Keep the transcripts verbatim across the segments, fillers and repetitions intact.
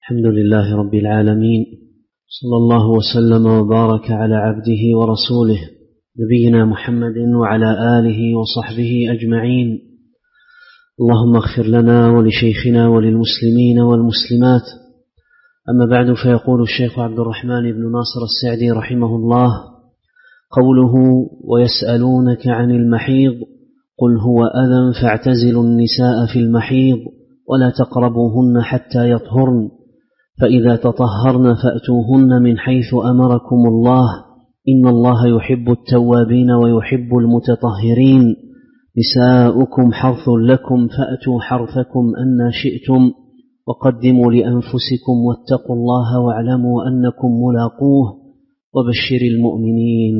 الحمد لله رب العالمين، صلى الله وسلم وبارك على عبده ورسوله نبينا محمد وعلى آله وصحبه أجمعين. اللهم اغفر لنا ولشيخنا وللمسلمين والمسلمات. أما بعد، فيقول الشيخ عبد الرحمن بن ناصر السعدي رحمه الله: قوله ويسألونك عن المحيض قل هو أذى فاعتزلوا النساء في المحيض ولا تقربوهن حتى يطهرن، فإذا تطهرن فأتوهن من حيث أمركم الله، إن الله يحب التوابين ويحب المتطهرين. نساؤكم حرث لكم فأتوا حرثكم أن شئتم، وقدموا لأنفسكم واتقوا الله واعلموا أنكم ملاقوه وبشر المؤمنين.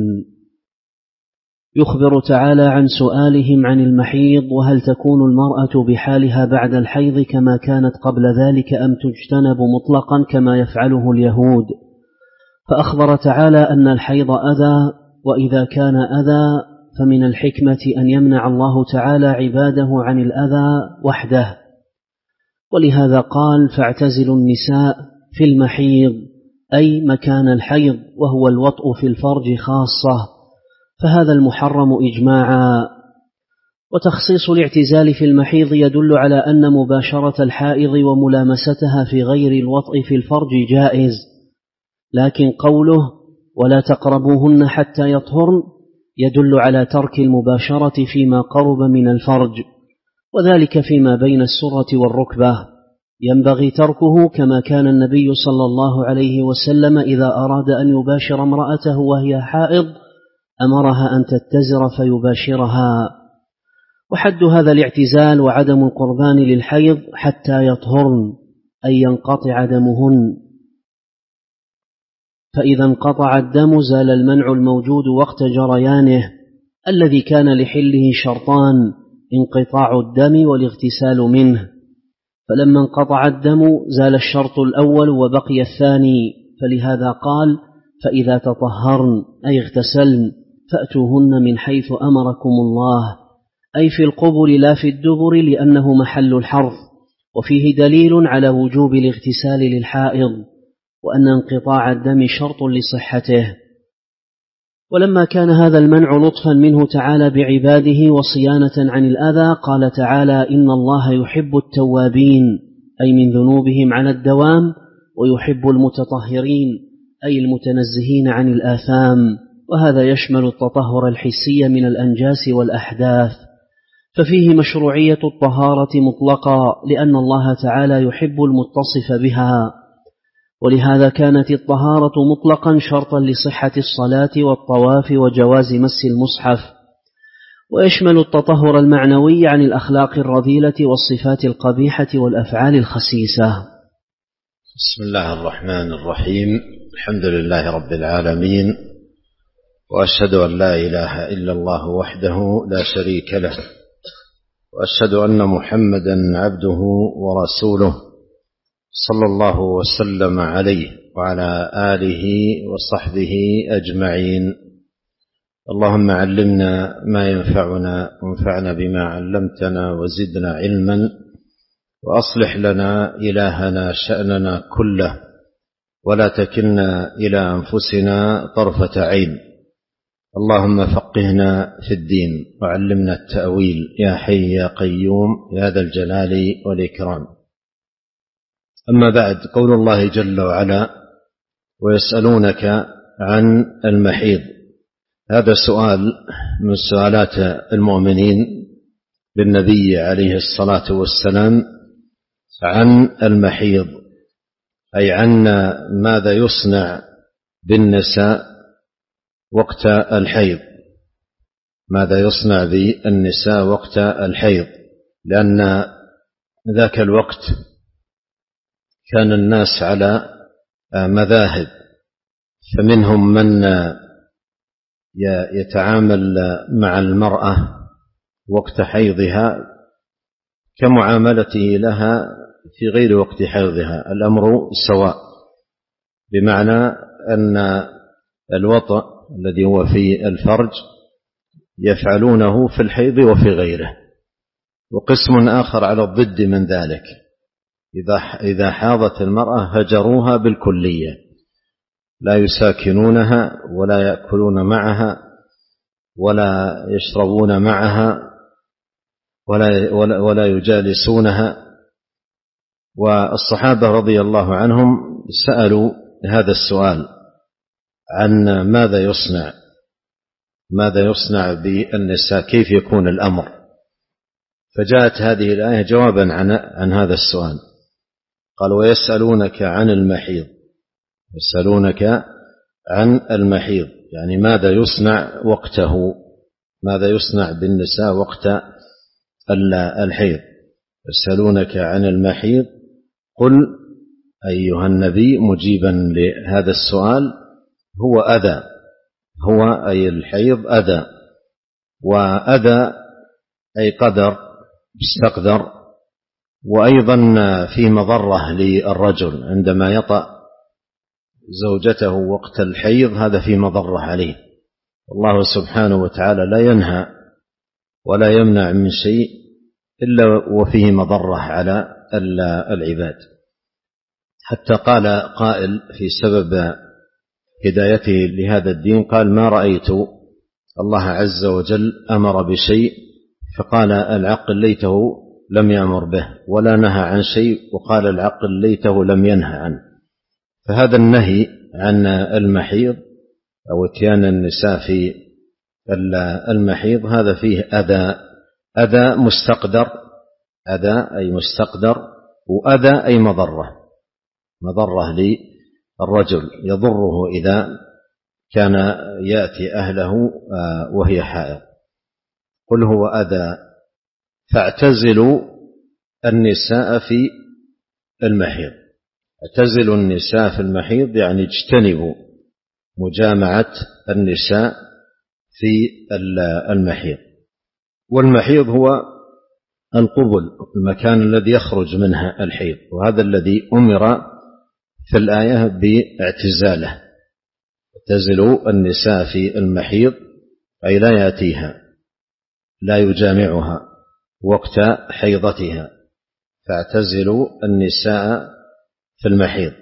يخبر تعالى عن سؤالهم عن المحيض، وهل تكون المرأة بحالها بعد الحيض كما كانت قبل ذلك أم تجتنب مطلقا كما يفعله اليهود. فأخبر تعالى أن الحيض أذى، وإذا كان أذى فمن الحكمة أن يمنع الله تعالى عباده عن الأذى وحده، ولهذا قال فاعتزلوا النساء في المحيض، أي مكان الحيض، وهو الوطء في الفرج خاصة، فهذا المحرم إجماعا. وتخصيص الاعتزال في المحيض يدل على أن مباشرة الحائض وملامستها في غير الوطء في الفرج جائز، لكن قوله ولا تقربوهن حتى يطهرن يدل على ترك المباشرة فيما قرب من الفرج، وذلك فيما بين السرة والركبة ينبغي تركه، كما كان النبي صلى الله عليه وسلم إذا أراد أن يباشر امرأته وهي حائض أمرها أن تتزر فيباشرها. وحد هذا الاعتزال وعدم القربان للحيض حتى يطهرن، أي ينقطع دمهن، فإذا انقطع الدم زال المنع الموجود وقت جريانه الذي كان لحله شرطان: انقطاع الدم والاغتسال منه، فلما انقطع الدم زال الشرط الأول وبقي الثاني، فلهذا قال فإذا تطهرن أي اغتسلن فأتوهن من حيث أمركم الله، أي في القبل لا في الدبر، لأنه محل الحرث، وفيه دليل على وجوب الاغتسال للحائض، وأن انقطاع الدم شرط لصحته. ولما كان هذا المنع لطفا منه تعالى بعباده وصيانة عن الأذى، قال تعالى إن الله يحب التوابين، أي من ذنوبهم على الدوام، ويحب المتطهرين، أي المتنزهين عن الآثام، وهذا يشمل التطهر الحسي من الأنجاس والأحداث، ففيه مشروعية الطهارة مطلقا، لأن الله تعالى يحب المتصف بها، ولهذا كانت الطهارة مطلقا شرطا لصحة الصلاة والطواف وجواز مس المصحف. ويشمل التطهر المعنوي عن الأخلاق الرذيلة والصفات القبيحة والأفعال الخسيسة. بسم الله الرحمن الرحيم. الحمد لله رب العالمين، وأشهد أن لا إله إلا الله وحده لا شريك له، وأشهد أن محمدا عبده ورسوله صلى الله وسلم عليه وعلى آله وصحبه أجمعين. اللهم علمنا ما ينفعنا وانفعنا بما علمتنا وزدنا علما، وأصلح لنا إلهنا شأننا كله، ولا تكلنا إلى أنفسنا طرفة عين. اللهم فقهنا في الدين وعلمنا التأويل يا حي يا قيوم يا ذا الجلال والإكرام. أما بعد، قول الله جل وعلا ويسألونك عن المحيض، هذا سؤال من سؤالات المؤمنين للنبي عليه الصلاة والسلام عن المحيض، أي عن ماذا يصنع بالنساء وقت الحيض، ماذا يصنع بالنساء وقت الحيض، لأن ذاك الوقت كان الناس على مذاهب، فمنهم من يتعامل مع المرأة وقت حيضها كمعاملته لها في غير وقت حيضها، الأمر سواء، بمعنى أن الوطأ الذي هو في الفرج يفعلونه في الحيض وفي غيره. وقسم آخر على الضد من ذلك، إذا إذا حاضت المرأة هجروها بالكلية، لا يساكنونها ولا يأكلون معها ولا يشربون معها ولا ولا, ولا يجالسونها. والصحابة رضي الله عنهم سألوا هذا السؤال عن ماذا يصنع ماذا يصنع بالنساء، كيف يكون الأمر، فجاءت هذه الآية جوابا عن عن هذا السؤال. قال: ويسألونك عن المحيض، يسألونك عن المحيض يعني ماذا يصنع وقته، ماذا يصنع بالنساء وقت الحيض. يسألونك عن المحيض قل أيها النبي مجيبا لهذا السؤال: هو أذى، هو أي الحيض أذى، وأذى أي قدر مستقدر، وأيضا في مضرة للرجل عندما يطأ زوجته وقت الحيض، هذا في مضرة عليه. الله سبحانه وتعالى لا ينهى ولا يمنع من شيء إلا وفيه مضرة على العباد. حتى قال قائل في سبب هدايته لهذا الدين، قال: ما رأيت الله عز وجل أمر بشيء فقال العقل ليته لم يأمر به، ولا نهى عن شيء وقال العقل ليته لم ينهى عنه. فهذا النهي عن المحيض أو اتيان النساء في المحيض هذا فيه أذى، أذى مستقدر، أذى أي مستقدر، وأذى أي مضرة، مضرة للرجل يضره إذا كان يأتي أهله وهي حائض. قل هو أذى فاعتزلوا النساء في المحيض. اعتزلوا النساء في المحيض يعني اجتنبوا مجامعة النساء في المحيض. والمحيض هو القبل، المكان الذي يخرج منها الحيض، وهذا الذي أمر في الآية باعتزاله. اعتزلوا النساء في المحيض أي لا يأتيها، لا يجامعها وقت حيضتها، فاعتزلوا النساء في المحيض.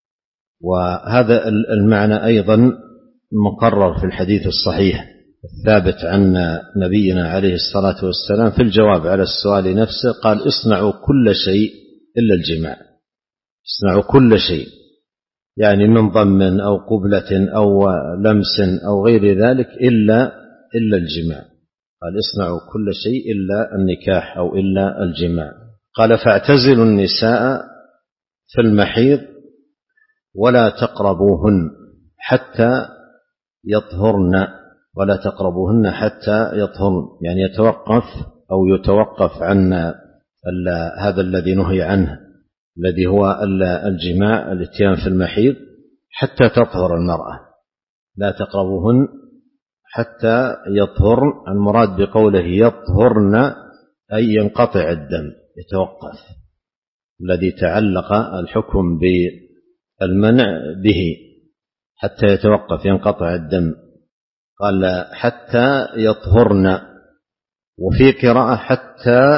وهذا المعنى أيضا مقرر في الحديث الصحيح الثابت عن نبينا عليه الصلاة والسلام في الجواب على السؤال نفسه، قال: اصنعوا كل شيء إلا الجماع. اصنعوا كل شيء يعني من ضم أو قبلة أو لمس أو غير ذلك إلا إلا الجماع. قال: اصنعوا كل شيء إلا النكاح أو إلا الجماع. قال: فاعتزلوا النساء في المحيض ولا تقربوهن حتى يطهرن، ولا تقربوهن حتى يطهرن يعني يتوقف أو يتوقف عن هذا الذي نهي عنه الذي هو الجماع، الاتيان في المحيض، حتى تطهر المرأة. لا تقربوهن حتى يطهرن، المراد بقوله يطهرن أي ينقطع الدم، يتوقف، الذي تعلق الحكم بالمنع به حتى يتوقف ينقطع الدم. قال: حتى يطهرن، وفي قراءة حتى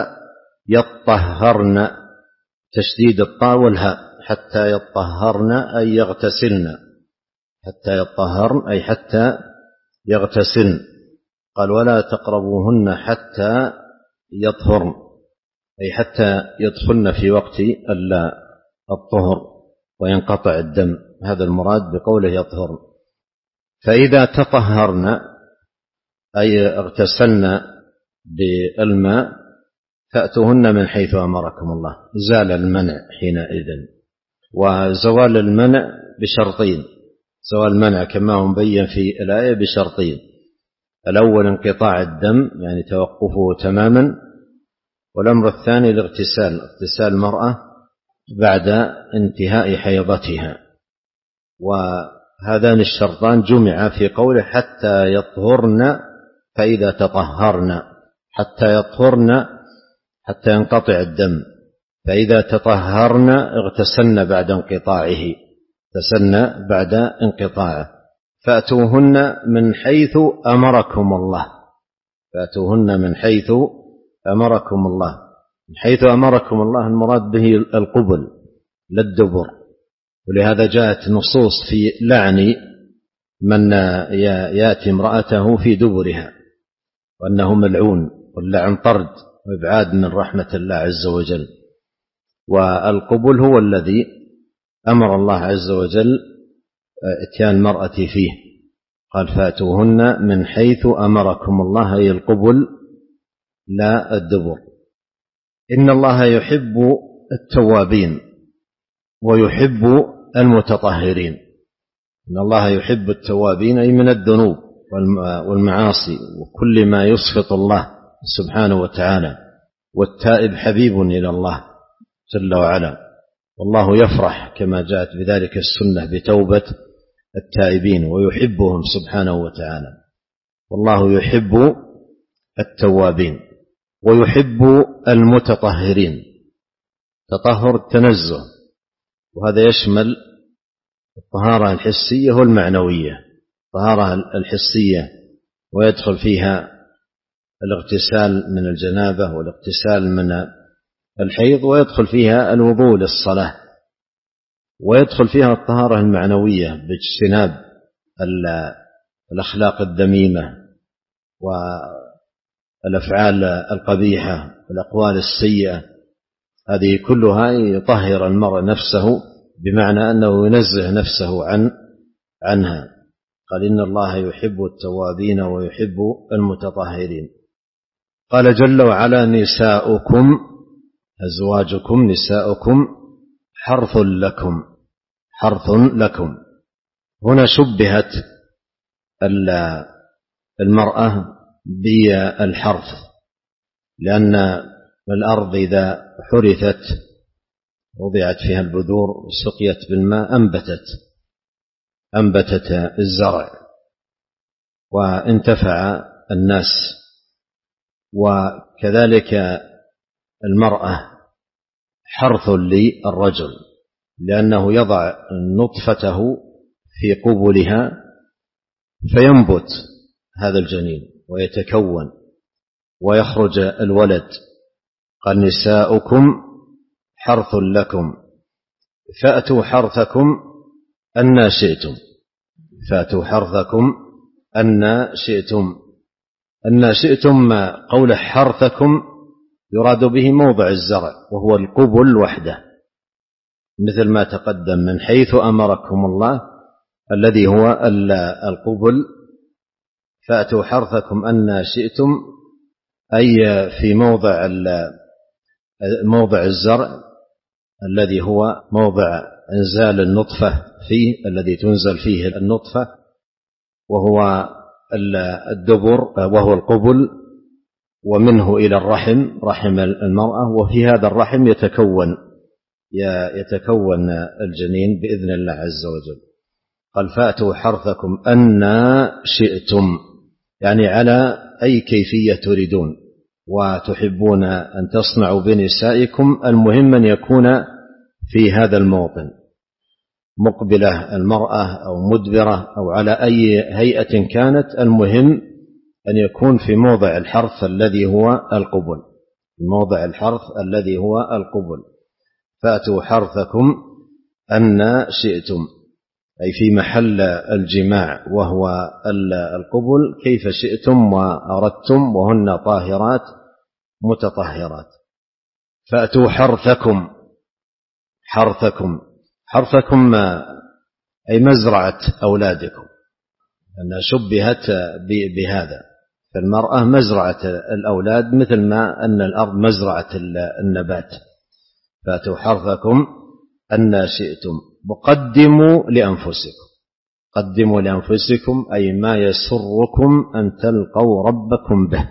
يطهرن، تشديد الطاء والهاء، حتى يطهرن أي يغتسلن، حتى يطهرن أي حتى يغتسلن. قال: ولا تقربوهن حتى يطهرن أي حتى يدخلن في وقت الطهر وينقطع الدم، هذا المراد بقوله يطهرن. فإذا تطهرن أي اغتسلن بالماء فأتوهن من حيث أمركم الله، زال المنع حينئذ. وزوال المنع بشرطين، زوال المنع كما هو مبين في الآية بشرطين: الأول انقطاع الدم يعني توقفه تماما، والأمر الثاني الاغتسال، اغتسال المرأة بعد انتهاء حيضتها. وهذان الشرطان جمع في قوله حتى يطهرن، فإذا تطهرن، حتى يطهرن حتى ينقطع الدم، فإذا تطهرن اغتسلن بعد انقطاعه، اغتسلن بعد انقطاعه. فأتوهن من حيث أمركم الله، فأتوهن من حيث أمركم الله. من حيث أمركم الله المراد به القبل لا الدبر، ولهذا جاءت نصوص في لعن من يأتي امرأته في دبرها وأنه ملعون، واللعن طرد وإبعاد من رحمة الله عز وجل. والقبل هو الذي أمر الله عز وجل اتيان المرأة فيه، قال فاتوهن من حيث أمركم الله، أي القبل لا الدبر. إن الله يحب التوابين ويحب المتطهرين. إن الله يحب التوابين أي من الذنوب والمعاصي وكل ما يسخط الله سبحانه وتعالى، والتائب حبيب إلى الله جل وعلا، والله يفرح كما جاءت بذلك السنة بتوبة التائبين ويحبهم سبحانه وتعالى. والله يحب التوابين ويحب المتطهرين. تطهر التنزه، وهذا يشمل الطهارة الحسية والمعنوية. الطهارة الحسية ويدخل فيها الاغتسال من الجنابة والاغتسال من الحيض، ويدخل فيها الوضوء للصلاة، ويدخل فيها الطهارة المعنوية باجتناب الأخلاق الذميمة والأفعال القبيحة والأقوال السيئة. هذه كلها يطهر المرء نفسه، بمعنى أنه ينزه نفسه عن عنها. قال إن الله يحب التوابين ويحب المتطهرين. قال جل وعلا نساؤكم أزواجكم نساؤكم حرث لكم حرث لكم. هنا شبهت المرأة بالحرث، لأن الأرض إذا حرثت وضعت فيها البذور وسقيت بالماء أنبتت أنبتت الزرع وانتفع الناس. وكذلك المرأة حرث للرجل، لأنه يضع نطفته في قبلها فينبت هذا الجنين ويتكون ويخرج الولد. قال نساؤكم حرث لكم فأتوا حرثكم أن شئتم فأتوا حرثكم أن شئتم أن شئتم. قول حرثكم يراد به موضع الزرع وهو القبل وحده، مثل ما تقدم من حيث أمركم الله الذي هو القبل. فأتوا حرثكم أن شئتم أي في موضع موضع الزرع الذي هو موضع إنزال النطفة فيه، الذي تنزل فيه النطفة، وهو الدبر وهو القبل، ومنه إلى الرحم رحم المرأة، وفي هذا الرحم يتكون يتكون الجنين بإذن الله عز وجل. قال فأتوا حرثكم أن شئتم، يعني على أي كيفية تريدون وتحبون أن تصنعوا بنسائكم. المهم أن يكون في هذا الموطن، مقبلة المرأة أو مدبرة أو على أي هيئة كانت، المهم أن يكون في موضع الحرث الذي هو القبل، موضع الحرث الذي هو القبل. فأتوا حرثكم أن شئتم، أي في محل الجماع وهو القبل كيف شئتم وأردتم، وهن طاهرات متطهرات. فأتوا حرثكم حرثكم حرثكم أي مزرعة أولادكم، أنها شبهت بهذا. فالمرأة مزرعة الأولاد مثل ما أن الأرض مزرعة النبات. فأتوا حرثكم أن شئتم وقدموا لأنفسكم. قدموا لأنفسكم أي ما يسركم أن تلقوا ربكم به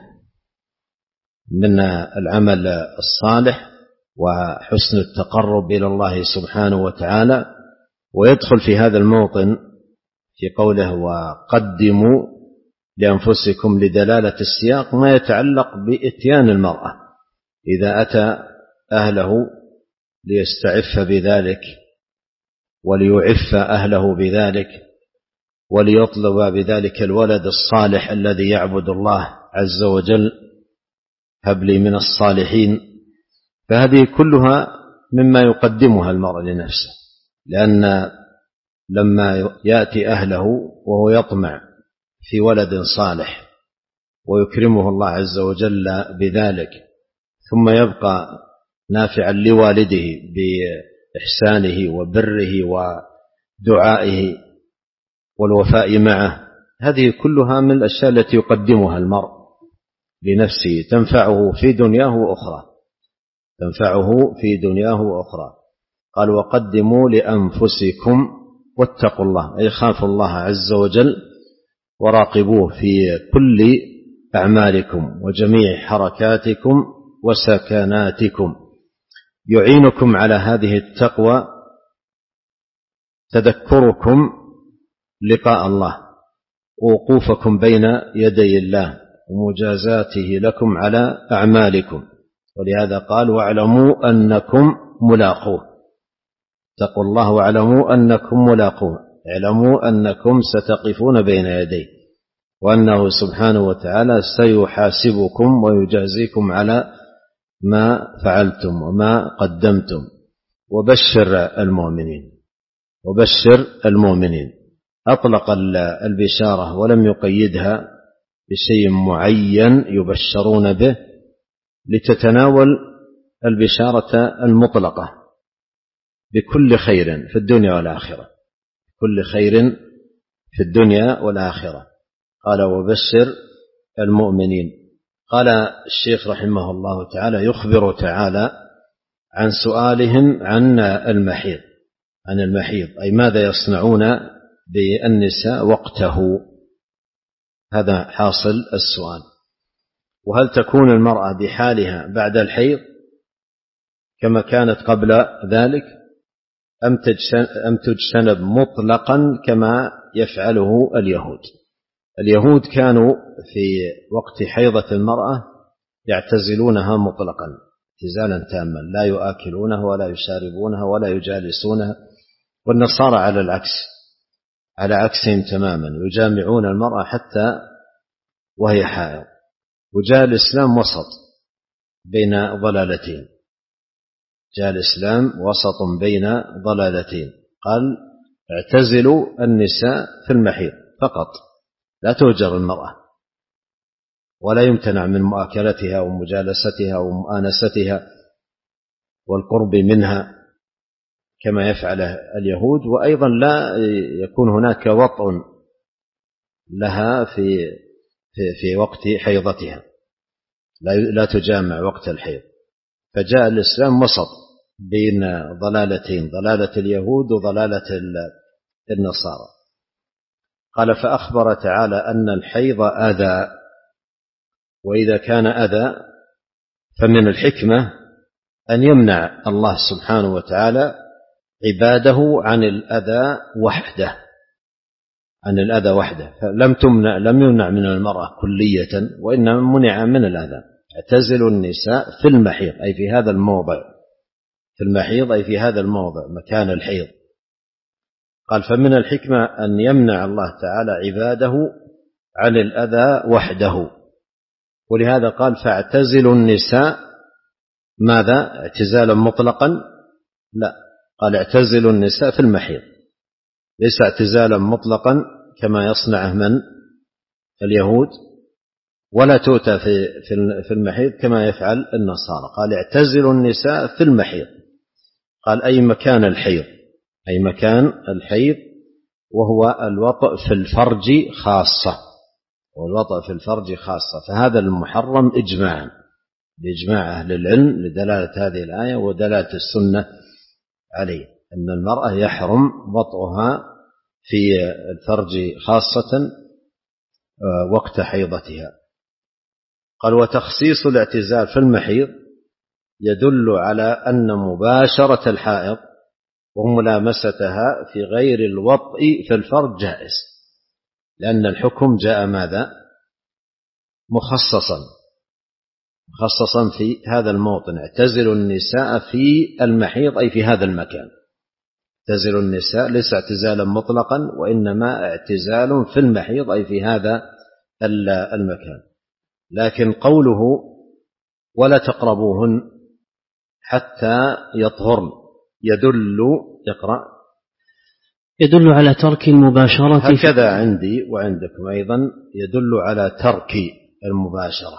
من العمل الصالح وحسن التقرب إلى الله سبحانه وتعالى. ويدخل في هذا الموطن في قوله وقدموا لأنفسكم لدلالة السياق ما يتعلق بإتيان المرأة إذا أتى أهله ليستعف بذلك وليعف أهله بذلك وليطلب بذلك الولد الصالح الذي يعبد الله عز وجل. هب لي من الصالحين فهذه كلها مما يقدمها المرء لنفسه، لأن لما يأتي أهله وهو يطمع في ولد صالح ويكرمه الله عز وجل بذلك، ثم يبقى نافعا لوالده بإحسانه وبره ودعائه والوفاء معه، هذه كلها من الأشياء التي يقدمها المرء لنفسه تنفعه في دنياه وأخرى، تنفعه في دنياه وأخرى. قال وقدموا لأنفسكم واتقوا الله، أي خافوا الله عز وجل وراقبوه في كل أعمالكم وجميع حركاتكم وسكناتكم. يعينكم على هذه التقوى تذكركم لقاء الله، ووقوفكم بين يدي الله ومجازاته لكم على أعمالكم، ولهذا قال واعلموا أنكم ملاقوه. اتقوا الله واعلموا أنكم ملاقوه، اعلموا أنكم ستقفون بين يديه، وأنه سبحانه وتعالى سيحاسبكم ويجازيكم على ما فعلتم وما قدمتم. وبشر المؤمنين، وبشر المؤمنين، أطلق البشارة ولم يقيدها بشيء معين يبشرون به، لتتناول البشارة المطلقة بكل خير في الدنيا والآخرة، كل خير في الدنيا والآخرة. قال وبشر المؤمنين. قال الشيخ رحمه الله تعالى يخبر تعالى عن سؤالهم عن المحيض، عن المحيض أي ماذا يصنعون بالنساء وقته، هذا حاصل السؤال. وهل تكون المرأة بحالها بعد الحيض كما كانت قبل ذلك، أم تجتنب مطلقا كما يفعله اليهود؟ اليهود كانوا في وقت حيضة المرأة يعتزلونها مطلقا اعتزالا تاما، لا يؤكلونها ولا يشاربونها ولا يجالسونها. والنصارى على العكس، على عكسهم تماما، يجامعون المرأة حتى وهي حائض. وجاء الإسلام وسط بين ضلالتين، جاء الإسلام وسط بين ضلالتين، قال اعتزلوا النساء في المحيض فقط، لا تهجر المرأة ولا يمتنع من مؤاكلتها ومجالستها ومؤانستها والقرب منها كما يفعل اليهود. وأيضا لا يكون هناك وطء لها في في, في وقت حيضتها، لا, لا تجامع وقت الحيض. فجاء الإسلام وسط بين ضلالتين، ضلالة اليهود وضلالة النصارى. قال فأخبر تعالى أن الحيض أذى، وإذا كان أذى فمن الحكمة أن يمنع الله سبحانه وتعالى عباده عن الأذى وحده، عن الأذى وحده. فلم تمنع، لم يمنع من المرأة كلية، وإنما منع من الأذى. اعتزلوا النساء في المحيض أي في هذا الموضع، في المحيض أي في هذا الموضع مكان الحيض. قال فمن الحكمة أن يمنع الله تعالى عباده عن الأذى وحده، ولهذا قال فاعتزلوا النساء. ماذا؟ اعتزالا مطلقا؟ لا، قال اعتزلوا النساء في المحيض، ليس اعتزالا مطلقا كما يصنعه من اليهود، ولا تؤتى في في المحيض كما يفعل النصارى. قال اعتزلوا النساء في المحيض، قال أي مكان الحيض، أي مكان الحيض، وهو الوطء في الفرج خاصة، والوطء في الفرج خاصة. فهذا المحرم إجماعا، بإجماع أهل العلم، لدلالة هذه الآية ودلالة السنة عليه، أن المرأة يحرم وطئها في الفرج خاصة وقت حيضتها. قال وتخصيص الاعتزال في المحيض يدل على أن مباشرة الحائض وملامستها في غير الوطء في الفرج جائز، لأن الحكم جاء ماذا؟ مخصصا، مخصصا في هذا الموطن. اعتزلوا النساء في المحيض أي في هذا المكان. اعتزلوا النساء ليس اعتزالا مطلقا، وإنما اعتزال في المحيض أي في هذا المكان. لكن قوله ولا تقربوهن حتى يطهرن يدل اقرأ يدل على ترك المباشرة هكذا عندي وعندكم أيضا يدل على ترك المباشرة.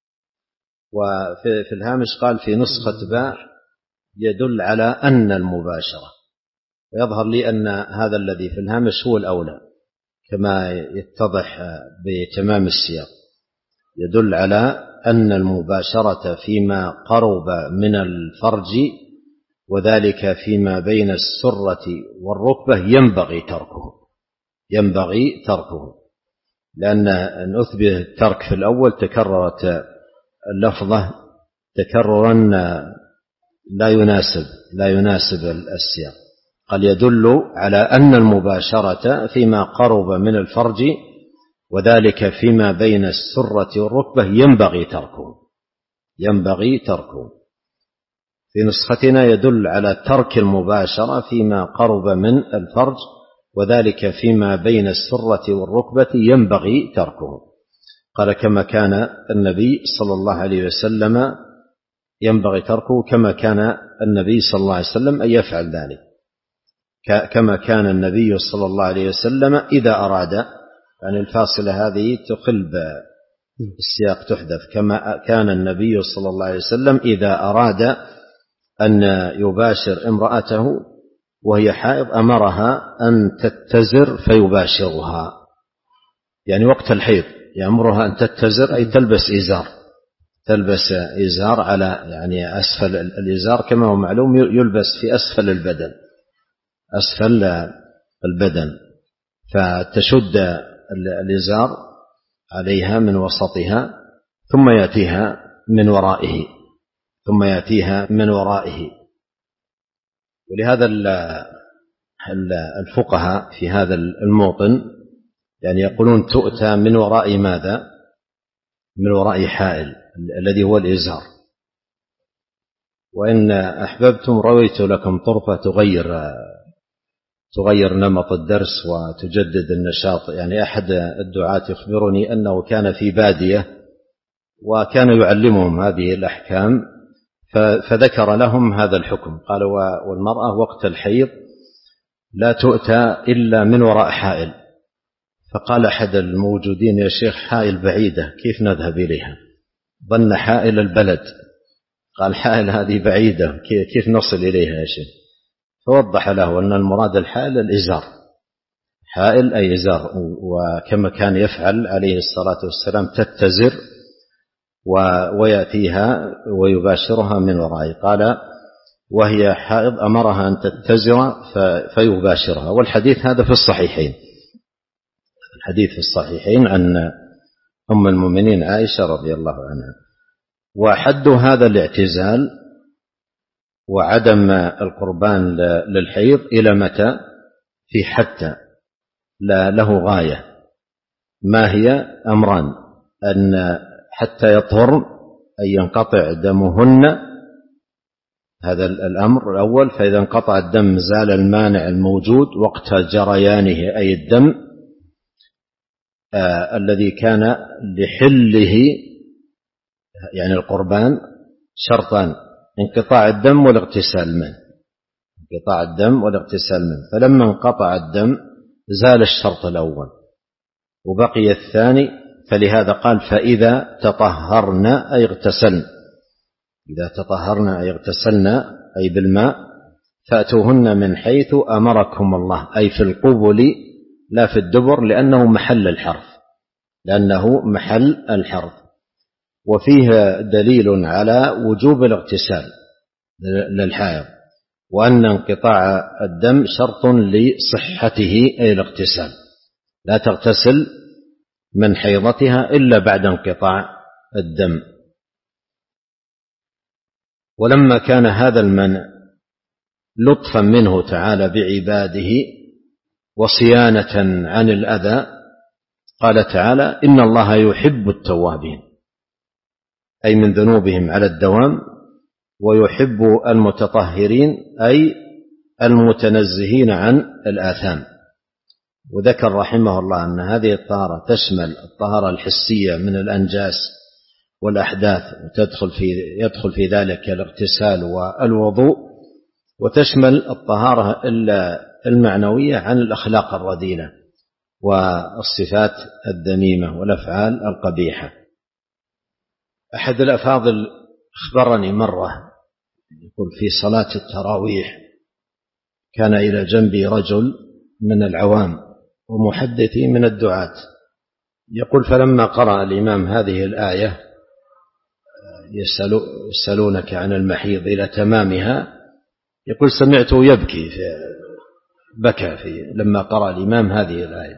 وفي الهامش قال في نسخة باء يدل على أن المباشرة، ويظهر لي أن هذا الذي في الهامش هو الأولى كما يتضح بتمام السياق. يدل على أن المباشرة فيما قرب من الفرج وذلك فيما بين السرة والركبة ينبغي تركه ينبغي تركه لأن أن أثبت الترك في الأول تكررت اللفظة تكررا لا يناسب لا يناسب السياق. قال يدل على أن المباشرة فيما قرب من الفرج وذلك فيما بين السرة والركبة ينبغي تركه ينبغي تركه. في نسختنا يدل على ترك المباشرة فيما قرب من الفرج وذلك فيما بين السرة والركبة ينبغي تركه. قال كما كان النبي صلى الله عليه وسلم ينبغي تركه كما كان النبي صلى الله عليه وسلم أن يفعل ذلك كما كان النبي صلى الله عليه وسلم إذا أراد. يعني الفاصلة هذه تخل بالسياق تحدث كما كان النبي صلى الله عليه وسلم إذا أراد أن يباشر امرأته وهي حائض أمرها أن تتزر فيباشرها. يعني وقت الحيض يأمرها أن تتزر أي تلبس إزار تلبس إزار على يعني أسفل الإزار كما هو معلوم يلبس في أسفل البدن أسفل البدن فتشد الإزار عليها من وسطها ثم يأتيها من ورائه ثم يأتيها من ورائه. ولهذا الفقهاء في هذا الموطن يعني يقولون تؤتى من وراء ماذا؟ من وراء حائل الذي هو الإزار. وإن أحببتم رويت لكم طرفة تغير تغير نمط الدرس وتجدد النشاط. يعني أحد الدعاة يخبرني أنه كان في بادية وكان يعلمهم هذه الأحكام فذكر لهم هذا الحكم. قال والمرأة وقت الحيض لا تؤتى إلا من وراء حائل. فقال أحد الموجودين يا شيخ حائل بعيدة كيف نذهب إليها؟ ظن حائل البلد. قال حائل هذه بعيدة كيف نصل إليها يا شيخ؟ فوضح له أن المراد الحائل الإزار حائل أي إزار. وكما كان يفعل عليه الصلاة والسلام تتزر ويأتيها ويباشرها من ورائه. قال وهي حائض أمرها أن تتزر فيباشرها. والحديث هذا في الصحيحين الحديث في الصحيحين عن أم المؤمنين عائشة رضي الله عنها. وحد هذا الاعتزال وعدم القربان للحيض إلى متى؟ في حتى لا له غاية. ما هي؟ أمران: أن حتى يطهر أي ينقطع دمهن، هذا الأمر الأول. فإذا انقطع الدم زال المانع الموجود وقت جريانه أي الدم آه الذي كان لحله يعني القربان شرطان: انقطاع الدم والاغتسال منه انقطاع الدم والاغتسال منه. فلما انقطع الدم زال الشرط الأول وبقي الثاني. فلهذا قال فإذا تطهرنا أي اغتسلن إذا تطهرنا أي اغتسلنا أي بالماء فأتوهن من حيث أمركم الله أي في القبل لا في الدبر لأنه محل الحرف لأنه محل الحرف. وفيه دليل على وجوب الاغتسال للحائض وأن انقطاع الدم شرط لصحته أي الاغتسال، لا تغتسل من حيضتها إلا بعد انقطاع الدم. ولما كان هذا المنع لطفا منه تعالى بعباده وصيانة عن الأذى قال تعالى إن الله يحب التوابين أي من ذنوبهم على الدوام، ويحب المتطهرين أي المتنزهين عن الآثام. وذكر رحمه الله أن هذه الطهارة تشمل الطهارة الحسية من الأنجاس والأحداث، وتدخل في يدخل في ذلك الاغتسال والوضوء، وتشمل الطهارة المعنوية عن الأخلاق الرذيلة والصفات الذميمة والأفعال القبيحة. أحد الأفاضل أخبرني مرة يقول في صلاة التراويح كان إلى جنبي رجل من العوام ومحدثي من الدعاة، يقول فلما قرأ الإمام هذه الآية يسألونك عن المحيض إلى تمامها، يقول سمعته يبكي في بكى في لما قرأ الإمام هذه الآية،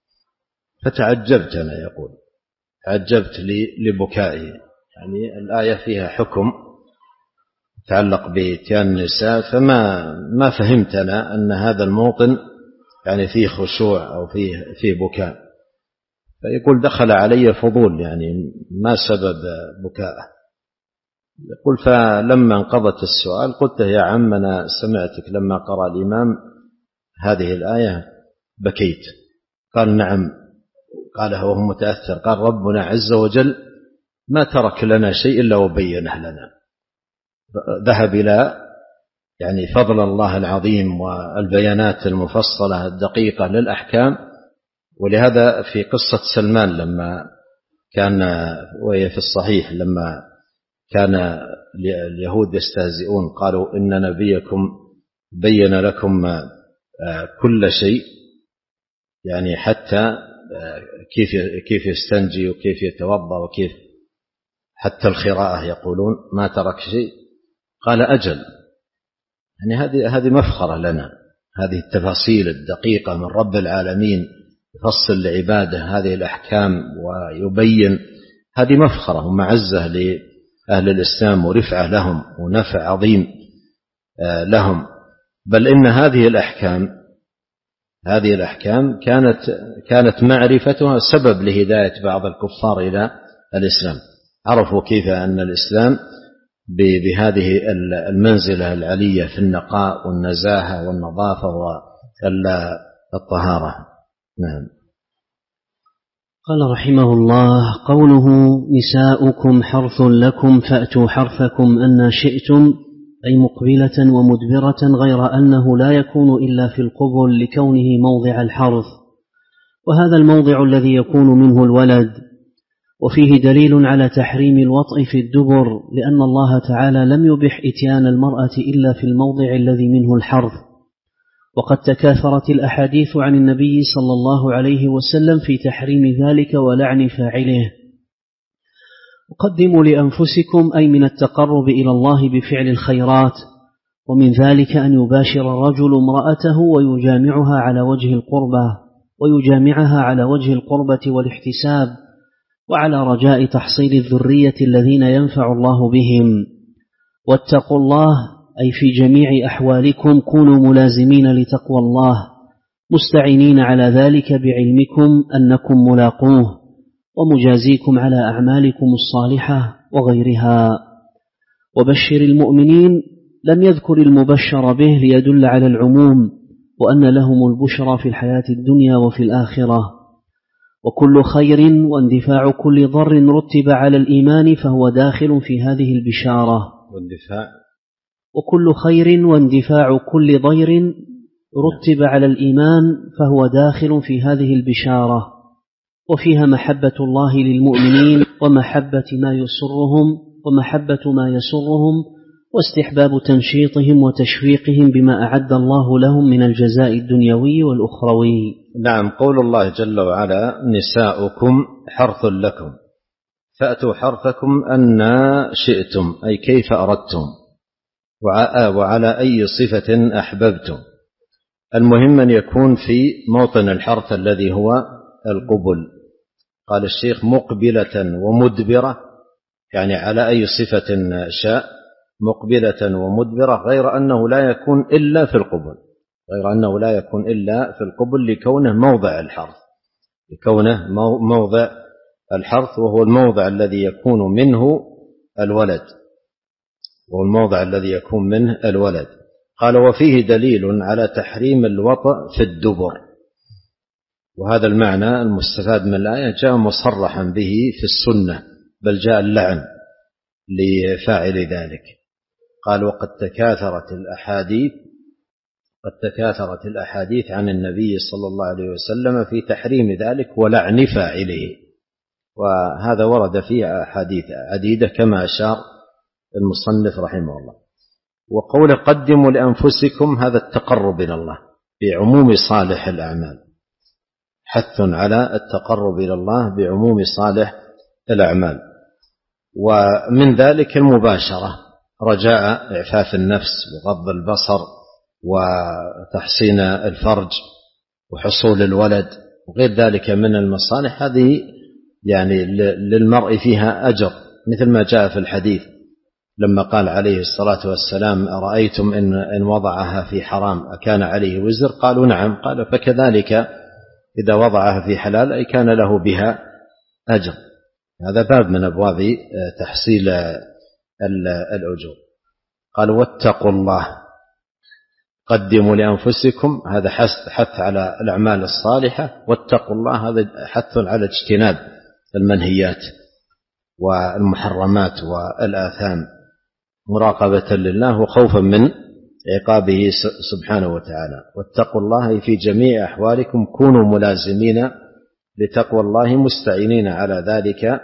فتعجبت أنا، يقول تعجبت لبكائه. يعني الآية فيها حكم يتعلق بإتيان النساء، فما ما فهمت أنا أن هذا الموطن يعني فيه خشوع أو فيه فيه بكاء، فيقول دخل علي فضول يعني ما سبب بكائه. يقول فلما انقضت السؤال قلت يا عم أنا سمعتك لما قرأ الإمام هذه الآية بكيت. قال نعم. قال هو متأثر. قال ربنا عز وجل ما ترك لنا شيء إلا وبينه لنا، ذهب إلى يعني فضل الله العظيم والبيانات المفصلة الدقيقة للأحكام. ولهذا في قصة سلمان لما كان وهي في الصحيح لما كان اليهود يستهزئون قالوا إن نبيكم بين لكم كل شيء، يعني حتى كيف كيف يستنجي وكيف يتوضأ وكيف حتى الخراءة يقولون ما ترك شيء. قال أجل، يعني هذه هذه مفخرة لنا، هذه التفاصيل الدقيقة من رب العالمين يفصل لعباده هذه الأحكام ويبين، هذه مفخرة ومعزة لأهل الإسلام ورفعة لهم ونفع عظيم لهم. بل إن هذه الأحكام هذه الأحكام كانت كانت معرفتها سبب لهداية بعض الكفار إلى الإسلام، عرفوا كيف أن الإسلام بهذه المنزلة العلية في النقاء والنزاهة والنظافة والطهارة. نعم. قال رحمه الله: قوله نساؤكم حرث لكم فأتوا حرثكم أن شئتم، أي مقبلة ومدبرة، غير أنه لا يكون إلا في القبل لكونه موضع الحرث، وهذا الموضع الذي يكون منه الولد. وفيه دليل على تحريم الوطء في الدبر، لأن الله تعالى لم يبح إتيان المرأة إلا في الموضع الذي منه الحرث. وقد تكاثرت الأحاديث عن النبي صلى الله عليه وسلم في تحريم ذلك ولعن فاعله. وقدموا لأنفسكم، أي من التقرب إلى الله بفعل الخيرات، ومن ذلك أن يباشر الرجل امرأته ويجامعها على وجه القربة ويجامعها على وجه القربة والاحتساب، وعلى رجاء تحصيل الذرية الذين ينفع الله بهم. واتقوا الله، أي في جميع أحوالكم كونوا ملازمين لتقوى الله، مستعينين على ذلك بعلمكم أنكم ملاقوه، ومجازيكم على أعمالكم الصالحة وغيرها. وبشر المؤمنين، لم يذكر المبشر به ليدل على العموم، وأن لهم البشرى في الحياة الدنيا وفي الآخرة. وكل خير واندفاع كل ضر رتب على الإيمان فهو داخل في هذه البشارة. واندفاع وكل خير واندفاع كل ضير رتب على الإيمان فهو داخل في هذه البشارة، وفيها محبة الله للمؤمنين ومحبة ما يسرهم ومحبة ما يسرهم واستحباب تنشيطهم وتشويقهم بما أعد الله لهم من الجزاء الدنيوي والأخروي. نعم. قول الله جل وعلا: نساؤكم حرث لكم فأتوا حرثكم أن شئتم، أي كيف أردتم، وعلى أي صفة أحببتم. المهم أن يكون في موطن الحرث الذي هو القبل. قال الشيخ: مقبلة ومدبرة، يعني على أي صفة شاء، مقبلة ومدبرة، غير أنه لا يكون إلا في القبل، غير أنه لا يكون إلا في القبل لكونه موضع الحرث، لكونه موضع الحرث، وهو الموضع الذي يكون منه الولد، وهو الموضع الذي يكون منه الولد. قال: وفيه دليل على تحريم الوطأ في الدبر. وهذا المعنى المستفاد من الآية جاء مصرحا به في السنة بل جاء اللعن لفاعل ذلك. قال وقد تكاثرت الأحاديث قد تكاثرت الأحاديث عن النبي صلى الله عليه وسلم في تحريم ذلك ولعن فاعله، وهذا ورد فيه أحاديث عديدة كما أشار المصنف رحمه الله. وقول قدموا لأنفسكم هذا التقرب إلى الله بعموم صالح الأعمال، حث على التقرب إلى الله بعموم صالح الأعمال. ومن ذلك المباشرة رجاء إعفاف النفس وغض البصر وتحصين الفرج وحصول الولد وغير ذلك من المصالح، هذه يعني للمرء فيها أجر، مثل ما جاء في الحديث لما قال عليه الصلاة والسلام أرأيتم إن, إن وضعها في حرام أكان عليه وزر؟ قالوا نعم. قال فكذلك إذا وضعها في حلال أي كان له بها أجر. هذا باب من أبواب تحصيل الأجور. قال واتقوا الله قدموا لأنفسكم، هذا حث على الأعمال الصالحة، واتقوا الله هذا حث على اجتناب المنهيات والمحرمات والآثام مراقبة لله وخوفا من عقابه سبحانه وتعالى. واتقوا الله في جميع أحوالكم، كونوا ملازمين لتقوى الله مستعينين على ذلك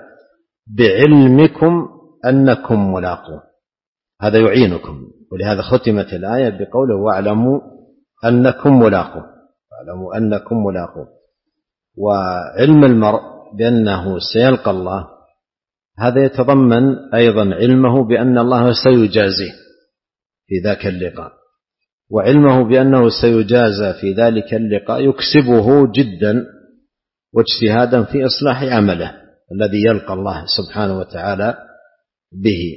بعلمكم أنكم ملاقوه، هذا يعينكم. ولهذا ختمت الآية بقوله واعلموا أنكم ملاقوه، واعلموا أنكم ملاقوه. وعلم المرء بأنه سيلقى الله هذا يتضمن أيضا علمه بأن الله سيجازيه في ذاك اللقاء، وعلمه بأنه سيجازى في ذلك اللقاء يكسبه جدا واجتهادا في إصلاح عمله الذي يلقى الله سبحانه وتعالى به.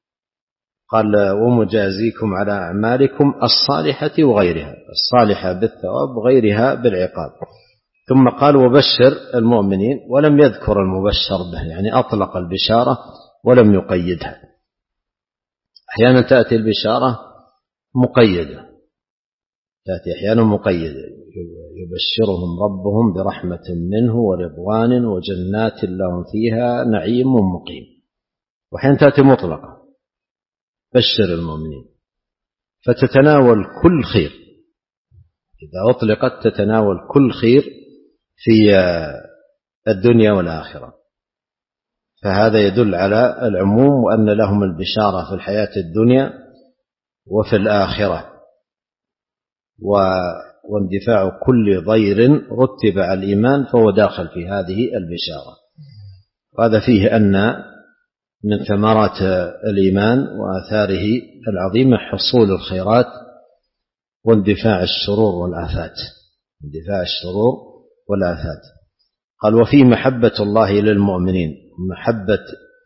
قال ومجازيكم على أعمالكم الصالحة وغيرها، الصالحة بالثواب وغيرها بالعقاب. ثم قال وبشر المؤمنين، ولم يذكر المبشر به، يعني أطلق البشارة ولم يقيدها. أحيانا تأتي البشارة مقيدة، تأتي أحيانا مقيدة، يبشرهم ربهم برحمة منه ورضوان وجنات لهم فيها نعيم مقيم. وأحيانا تأتي مطلقة بشر المؤمنين فتتناول كل خير، إذا أطلقت تتناول كل خير في الدنيا والآخرة، فهذا يدل على العموم وأن لهم البشارة في الحياة الدنيا وفي الآخرة، واندفاع كل ضير رتب على الإيمان فهو داخل في هذه البشارة. وهذا فيه أن من ثمرات الإيمان وآثاره العظيمة حصول الخيرات واندفاع الشرور والآفات، اندفاع الشرور والآفات. قال وفي محبة الله للمؤمنين، محبة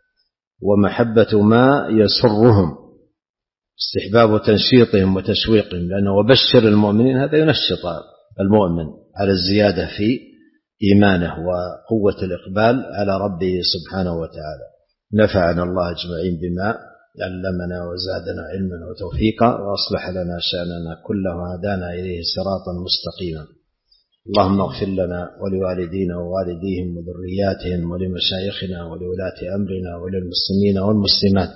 ومحبة ما يسرهم، استحباب تنشيطهم وتشويقهم، لأنه وبشر المؤمنين هذا ينشط المؤمن على الزيادة في إيمانه وقوة الإقبال على ربه سبحانه وتعالى. نفعنا الله أجمعين بما علمنا وزادنا علما وتوفيقا، وأصلح لنا شأننا كله وهدانا إليه صراطا مستقيما. اللهم اغفر لنا ولوالدينا ووالديهم وذرياتهم ولمشايخنا ولولاة أمرنا وللمسلمين والمسلمات.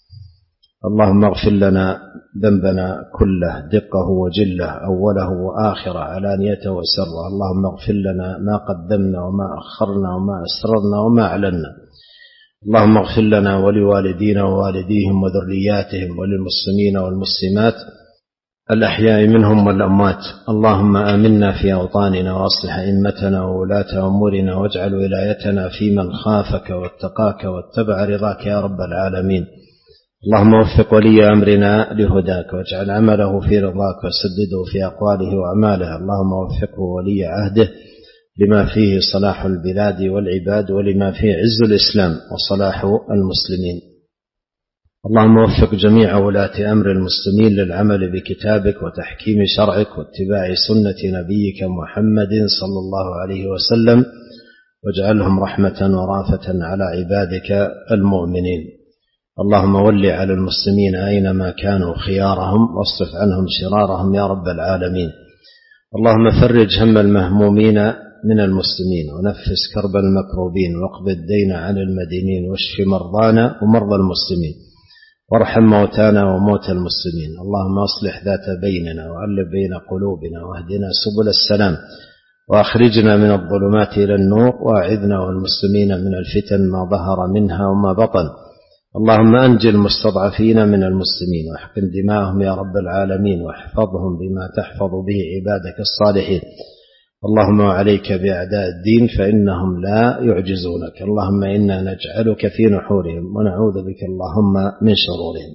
اللهم اغفر لنا ذنبنا كله دقه وجله أوله وآخره علانيته وسره. اللهم اغفر لنا ما قدمنا وما أخرنا وما أسررنا وما أعلنا. اللهم اغفر لنا ولوالدينا ووالديهم وذرياتهم وللمسلمين والمسلمات الأحياء منهم والأموات. اللهم آمنا في أوطاننا وأصلح أئمتنا وولاة أمورنا، واجعل ولايتنا في من خافك واتقاك واتبع رضاك يا رب العالمين. اللهم وفق ولي أمرنا لهداك، واجعل عمله في رضاك، وسدده في أقواله وأعماله. اللهم وفقه ولي عهده لما فيه صلاح البلاد والعباد، ولما فيه عز الإسلام وصلاح المسلمين. اللهم وفق جميع ولاة أمر المسلمين للعمل بكتابك وتحكيم شرعك واتباع سنة نبيك محمد صلى الله عليه وسلم، واجعلهم رحمة ورافة على عبادك المؤمنين. اللهم ول على المسلمين أينما كانوا خيارهم، واصرف عنهم شرارهم يا رب العالمين. اللهم فرج هم المهمومين من المسلمين ونفس كرب المكروبين واقض الدين عن المدينين واشف مرضانا ومرضى المسلمين وارحم موتانا وموتى المسلمين. اللهم اصلح ذات بيننا وألف بين قلوبنا واهدنا سبل السلام وأخرجنا من الظلمات إلى النور وأعذنا والمسلمين من الفتن ما ظهر منها وما بطن. اللهم أنجِ المستضعفين من المسلمين واحقن دماءهم يا رب العالمين واحفظهم بما تحفظ به عبادك الصالحين. اللهم عليك بأعداء الدين فإنهم لا يعجزونك. اللهم إنا نجعلك في نحورهم ونعوذ بك اللهم من شرورهم.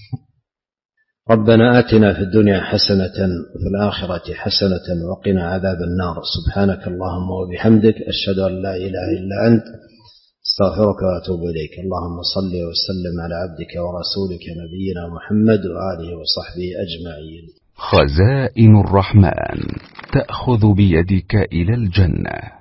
ربنا آتنا في الدنيا حسنة وفي الآخرة حسنة وقنا عذاب النار. سبحانك اللهم وبحمدك أشهد أن لا إله إلا أنت استغفرك وأتوب إليك. اللهم صل وسلم على عبدك ورسولك نبينا محمد وآله وصحبه أجمعين. خزائن الرحمن تأخذ بيدك إلى الجنة.